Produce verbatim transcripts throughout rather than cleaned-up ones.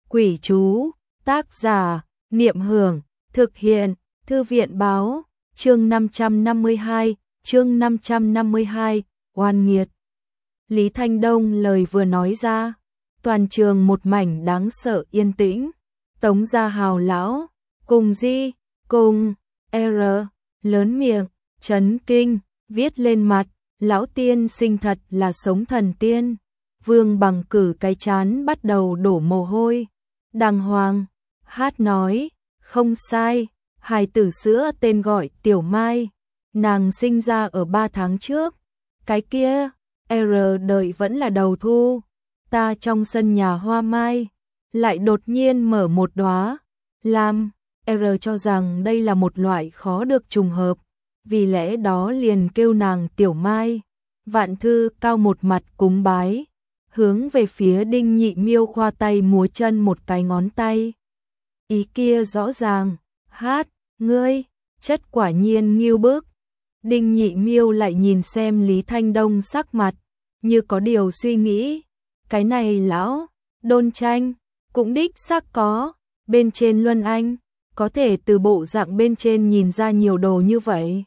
Quỷ chú, tác giả, Niệm Hưởng, thực hiện, Thư viện báo, chương năm trăm năm mươi hai, chương năm trăm năm mươi hai, oan nghiệt. Lý Thanh Đông lời vừa nói ra, toàn trường một mảnh đáng sợ yên tĩnh. Tống Gia Hào lão, cùng Di, cùng R, lớn miệng, chấn kinh, viết lên mặt, lão tiên sinh thật là sống thần tiên. Vương Bằng cử cái chán bắt đầu đổ mồ hôi. Đàng hoàng, hát nói, không sai, hài tử sữa tên gọi Tiểu Mai, nàng sinh ra ở ba tháng trước. Cái kia, R đợi vẫn là đầu thu, ta trong sân nhà hoa mai, lại đột nhiên mở một đóa, làm, R cho rằng đây là một loại khó được trùng hợp, vì lẽ đó liền kêu nàng Tiểu Mai. Vạn Thư cao một mặt cúng bái, hướng về phía Đinh Nhị Miêu khoa tay múa chân một cái ngón tay. Ý kia rõ ràng, hát, ngươi, chất quả nhiên nghiêu bức. Đinh Nhị Miêu lại nhìn xem Lý Thanh Đông sắc mặt, như có điều suy nghĩ. Cái này lão, Đôn Tranh, cũng đích xác có, bên trên Luân Anh, có thể từ bộ dạng bên trên nhìn ra nhiều đồ như vậy.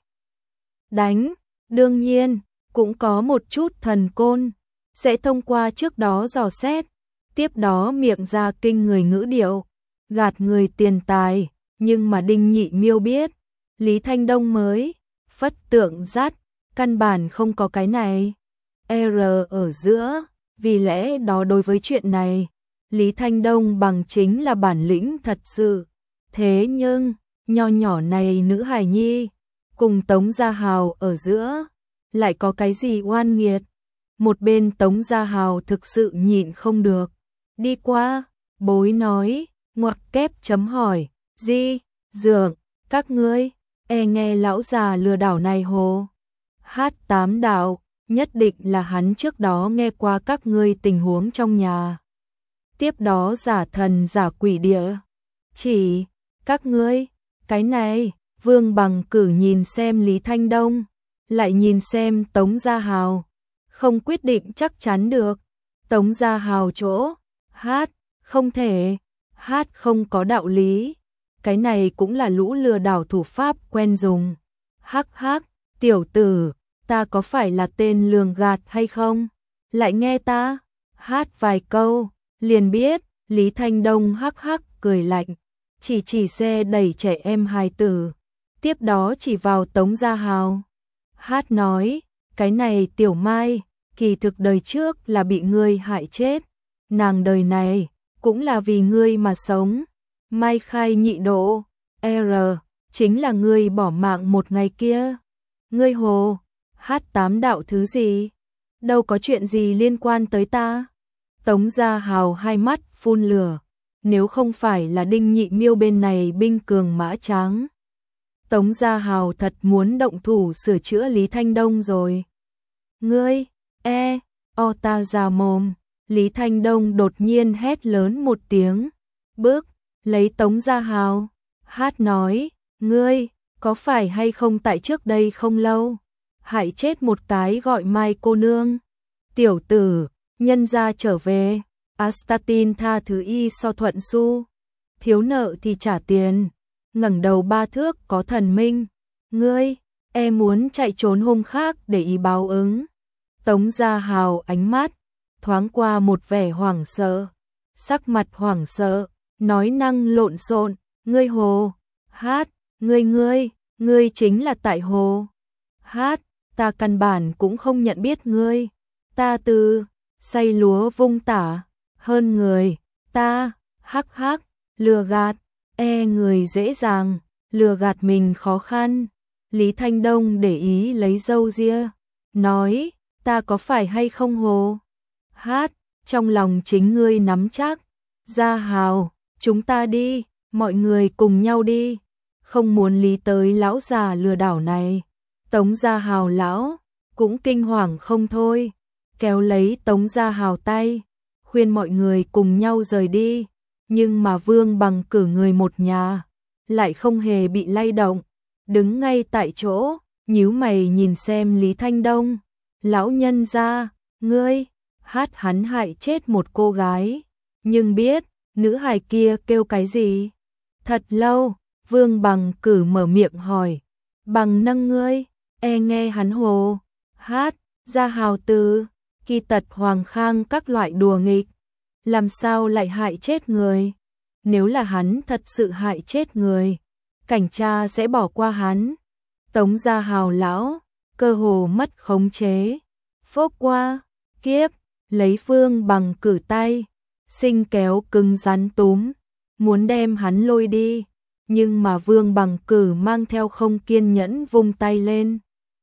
Đánh, đương nhiên, cũng có một chút thần côn, sẽ thông qua trước đó dò xét, tiếp đó miệng ra kinh người ngữ điệu, gạt người tiền tài, nhưng mà Đinh Nhị Miêu biết, Lý Thanh Đông mới, phất tượng dắt, căn bản không có cái này. R ở giữa, vì lẽ đó đối với chuyện này, Lý Thanh Đông bằng chính là bản lĩnh thật sự. Thế nhưng, nho nhỏ này nữ hài nhi, cùng Tống Gia Hào ở giữa, lại có cái gì oan nghiệt. Một bên Tống Gia Hào thực sự nhịn không được. Đi qua, bối nói, ngoặc kép chấm hỏi, Di, Dượng, các ngươi, e nghe lão già lừa đảo này hồ. Hát tám đạo, nhất định là hắn trước đó nghe qua các ngươi tình huống trong nhà. Tiếp đó giả thần giả quỷ địa. Chỉ, các ngươi, cái này, Vương Bằng cử nhìn xem Lý Thanh Đông, lại nhìn xem Tống Gia Hào. Không quyết định chắc chắn được. Tống Gia Hào chỗ, hát, không thể, hát không có đạo lý. Cái này cũng là lũ lừa đảo thủ pháp quen dùng. Hắc hắc, tiểu tử, ta có phải là tên lường gạt hay không? Lại nghe ta, hát vài câu, liền biết, Lý Thanh Đông hắc hắc cười lạnh, chỉ chỉ xe đẩy trẻ em hài tử. Tiếp đó chỉ vào Tống Gia Hào. Hát nói, cái này Tiểu Mai, kỳ thực đời trước là bị ngươi hại chết, nàng đời này cũng là vì ngươi mà sống. Mai khai nhị độ, R, chính là ngươi bỏ mạng một ngày kia. Ngươi hồ, hát tám đạo thứ gì? Đâu có chuyện gì liên quan tới ta? Tống Gia Hào hai mắt phun lửa, nếu không phải là Đinh Nhị Miêu bên này binh cường mã tráng, Tống Gia Hào thật muốn động thủ sửa chữa Lý Thanh Đông rồi. Ngươi, e, o ta già mồm, Lý Thanh Đông đột nhiên hét lớn một tiếng, bước, lấy Tống Gia Hào. Hát nói, ngươi, có phải hay không tại trước đây không lâu, hại chết một cái gọi Mai cô nương. Tiểu tử, nhân gia trở về, Astatin tha thứ y so thuận su, thiếu nợ thì trả tiền. Ngẩng đầu ba thước có thần minh, ngươi, e muốn chạy trốn hôm khác để ý báo ứng. Tống Gia Hào ánh mắt, thoáng qua một vẻ hoảng sợ, sắc mặt hoảng sợ, nói năng lộn xộn, ngươi hồ, hát, ngươi ngươi, ngươi chính là tại hồ. Hát, ta căn bản cũng không nhận biết ngươi, ta từ, say lúa vung tả, hơn người, ta, hắc hắc, lừa gạt. E người dễ dàng, lừa gạt mình khó khăn. Lý Thanh Đông để ý lấy râu ria, nói, ta có phải hay không hồ? Hát, trong lòng chính ngươi nắm chắc. Gia Hào, chúng ta đi, mọi người cùng nhau đi. Không muốn lý tới lão già lừa đảo này. Tống Gia Hào lão, cũng kinh hoàng không thôi. Kéo lấy Tống Gia Hào tay, khuyên mọi người cùng nhau rời đi. Nhưng mà Vương Bằng cử người một nhà, lại không hề bị lay động, đứng ngay tại chỗ, nhíu mày nhìn xem Lý Thanh Đông. Lão nhân gia, ngươi, hát hắn hại chết một cô gái, nhưng biết, Nữ hài kia kêu cái gì? Thật lâu, Vương Bằng Cử mở miệng hỏi. Bằng nâng ngươi, e nghe hắn hồ, hát, ra hào từ, kỳ tật hoàng khang các loại đùa nghịch. Làm sao lại hại chết người? Nếu là hắn thật sự hại chết người, cảnh cha sẽ bỏ qua hắn. Tống Gia Hào lão, cơ hồ mất khống chế. Phốp qua, kiếp, lấy Vương Bằng Cử tay, sinh kéo cứng rắn túm, muốn đem hắn lôi đi. Nhưng mà Vương Bằng Cử mang theo không kiên nhẫn vung tay lên.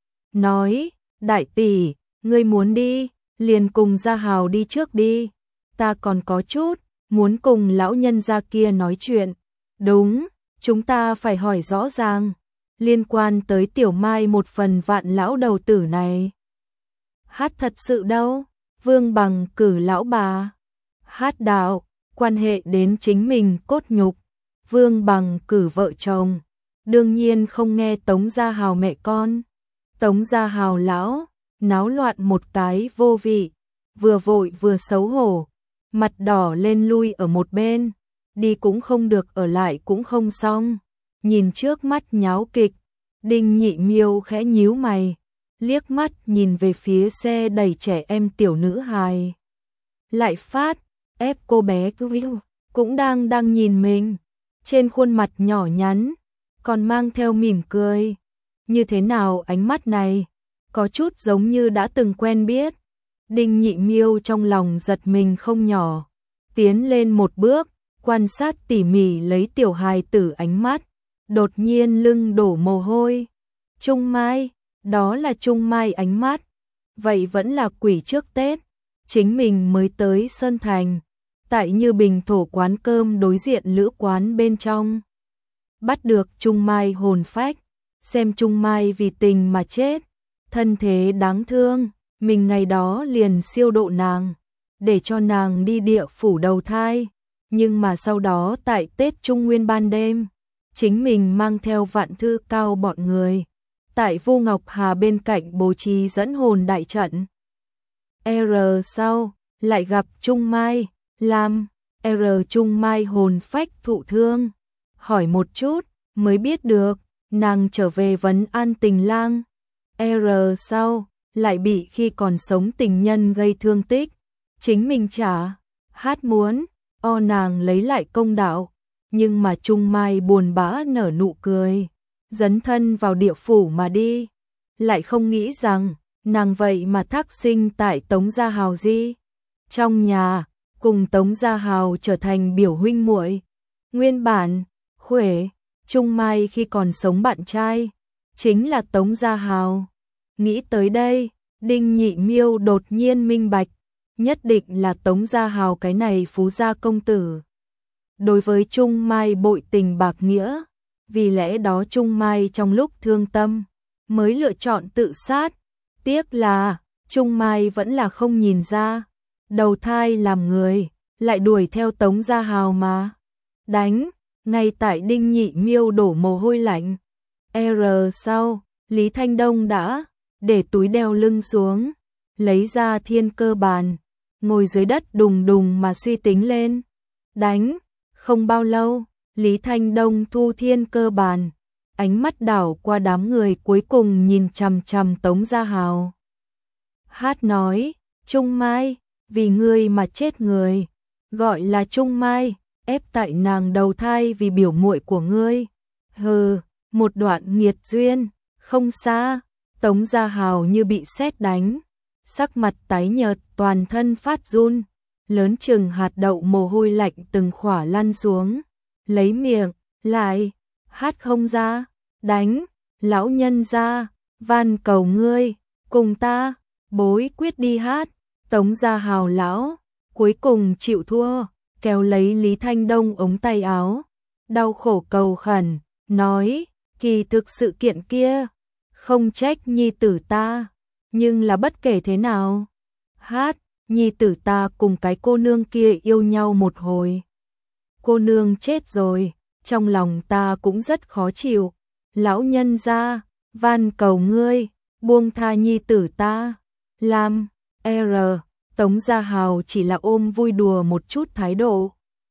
Nói, đại tỷ, ngươi muốn đi, liền cùng Gia Hào đi trước đi. Ta còn có chút, muốn cùng lão nhân gia kia nói chuyện. Đúng, chúng ta phải hỏi rõ ràng, liên quan tới Tiểu Mai một phần vạn lão đầu tử này. Hát thật sự đâu, Vương Bằng Cử lão bà. Hát đạo, quan hệ đến chính mình cốt nhục. Vương Bằng Cử vợ chồng, đương nhiên không nghe Tống Gia Hào mẹ con. Tống Gia Hào lão, náo loạn một cái vô vị, vừa vội vừa xấu hổ, mặt đỏ lên lui ở một bên, đi cũng không được ở lại cũng không xong. Nhìn trước mắt nháo kịch, Đinh Nhị Miêu khẽ nhíu mày, liếc mắt nhìn về phía xe đẩy trẻ em tiểu nữ hài. Lại phát, ép cô bé cứ cũng đang đang nhìn mình. Trên khuôn mặt nhỏ nhắn, còn mang theo mỉm cười. Như thế nào ánh mắt này? Có chút giống như đã từng quen biết. Đinh Nhị Miêu trong lòng giật mình không nhỏ. Tiến lên một bước, quan sát tỉ mỉ lấy tiểu hài tử ánh mắt. Đột nhiên lưng đổ mồ hôi. Trung Mai, đó là Trung Mai ánh mắt. Vậy vẫn là quỷ trước Tết. Chính mình mới tới Sơn Thành. Tại Như Bình thổ quán cơm đối diện lữ quán bên trong. Bắt được Trung Mai hồn phách, xem Trung Mai vì tình mà chết, thân thế đáng thương, mình ngày đó liền siêu độ nàng, để cho nàng đi địa phủ đầu thai, nhưng mà sau đó tại Tết Trung Nguyên ban đêm, chính mình mang theo Vạn Thư Cao bọn người, tại Vu Ngọc Hà bên cạnh bố trí dẫn hồn đại trận. R sau, lại gặp Trung Mai. Làm, R Trung Mai hồn phách thụ thương, hỏi một chút, mới biết được, nàng trở về vấn an tình lang. R sau, lại bị khi còn sống tình nhân gây thương tích, chính mình trả, hát muốn, o nàng lấy lại công đạo, nhưng mà Trung Mai buồn bã nở nụ cười, dấn thân vào địa phủ mà đi, lại không nghĩ rằng, nàng vậy mà thác sinh tại Tống Gia Hào di. Trong nhà, cùng Tống Gia Hào trở thành biểu huynh muội. Nguyên bản, Khuể, Trung Mai khi còn sống bạn trai, chính là Tống Gia Hào. Nghĩ tới đây, Đinh Nhị Miêu đột nhiên minh bạch, nhất định là Tống Gia Hào cái này phú gia công tử. Đối với Trung Mai bội tình bạc nghĩa, vì lẽ đó Trung Mai trong lúc thương tâm, mới lựa chọn tự sát. Tiếc là, Trung Mai vẫn là không nhìn ra. Đầu thai làm người, lại đuổi theo Tống Gia Hào mà. Đánh, ngay tại Đinh Nhị Miêu đổ mồ hôi lạnh. R sau, Lý Thanh Đông đã để túi đeo lưng xuống, lấy ra thiên cơ bàn, ngồi dưới đất đùng đùng mà suy tính lên. Đánh, không bao lâu, Lý Thanh Đông thu thiên cơ bàn, ánh mắt đảo qua đám người cuối cùng nhìn chằm chằm Tống Gia Hào. Hát nói, Trung Mai, vì ngươi mà chết người, gọi là Trung Mai, ép tại nàng đầu thai vì biểu muội của ngươi. Hừ, một đoạn nghiệt duyên, không xa, Tống Gia Hào như bị sét đánh, sắc mặt tái nhợt, toàn thân phát run, lớn chừng hạt đậu mồ hôi lạnh từng khỏa lăn xuống, lấy miệng, lại, hát không ra, đánh, lão nhân ra, van cầu ngươi, cùng ta, bối quyết đi hát. Tống Gia Hào lão, cuối cùng chịu thua, kéo lấy Lý Thanh Đông ống tay áo, đau khổ cầu khẩn, nói, kỳ thực sự kiện kia, không trách nhi tử ta, nhưng là bất kể thế nào, hát, nhi tử ta cùng cái cô nương kia yêu nhau một hồi. Cô nương chết rồi, trong lòng ta cũng rất khó chịu, lão nhân gia, van cầu ngươi, buông tha nhi tử ta, làm, R, Tống Gia Hào chỉ là ôm vui đùa một chút thái độ.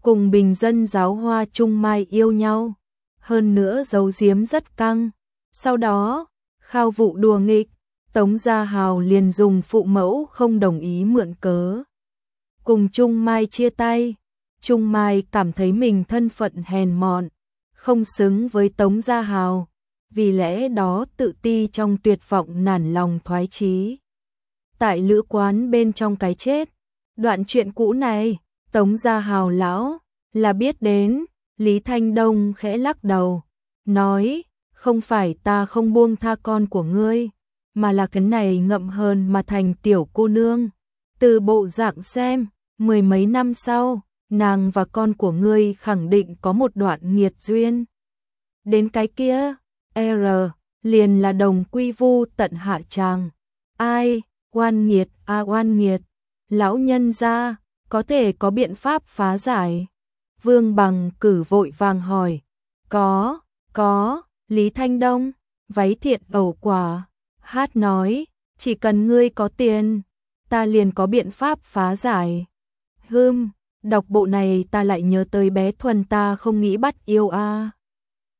cùng bình dân giáo hoa Trung Mai yêu nhau, hơn nữa giấu giếm rất căng. Sau đó, khao vụ đùa nghịch, Tống Gia Hào liền dùng phụ mẫu không đồng ý mượn cớ cùng Trung Mai chia tay. Trung Mai cảm thấy mình thân phận hèn mọn, không xứng với Tống Gia Hào, vì lẽ đó tự ti trong tuyệt vọng nản lòng thoái chí. Tại lữ quán bên trong cái chết, đoạn chuyện cũ này, Tống Gia Hào lão là biết đến. Lý Thanh Đông khẽ lắc đầu, nói, không phải ta không buông tha con của ngươi, mà là cái này ngậm hơn mà thành tiểu cô nương. Từ bộ dạng xem, mười mấy năm sau, nàng và con của ngươi khẳng định có một đoạn nghiệt duyên. Đến cái kia, R, liền là đồng quy vu tận hạ tràng. Ai, oan nghiệt, a à, oan nghiệt, lão nhân gia, có thể có biện pháp phá giải. Vương Bằng Cử vội vàng hỏi, có, có, Lý Thanh Đông, váy thiện ẩu quả, hát nói, chỉ cần ngươi có tiền, ta liền có biện pháp phá giải. Hừm, đọc bộ này ta lại nhớ tới bé Thuần ta không nghĩ bắt yêu a. À.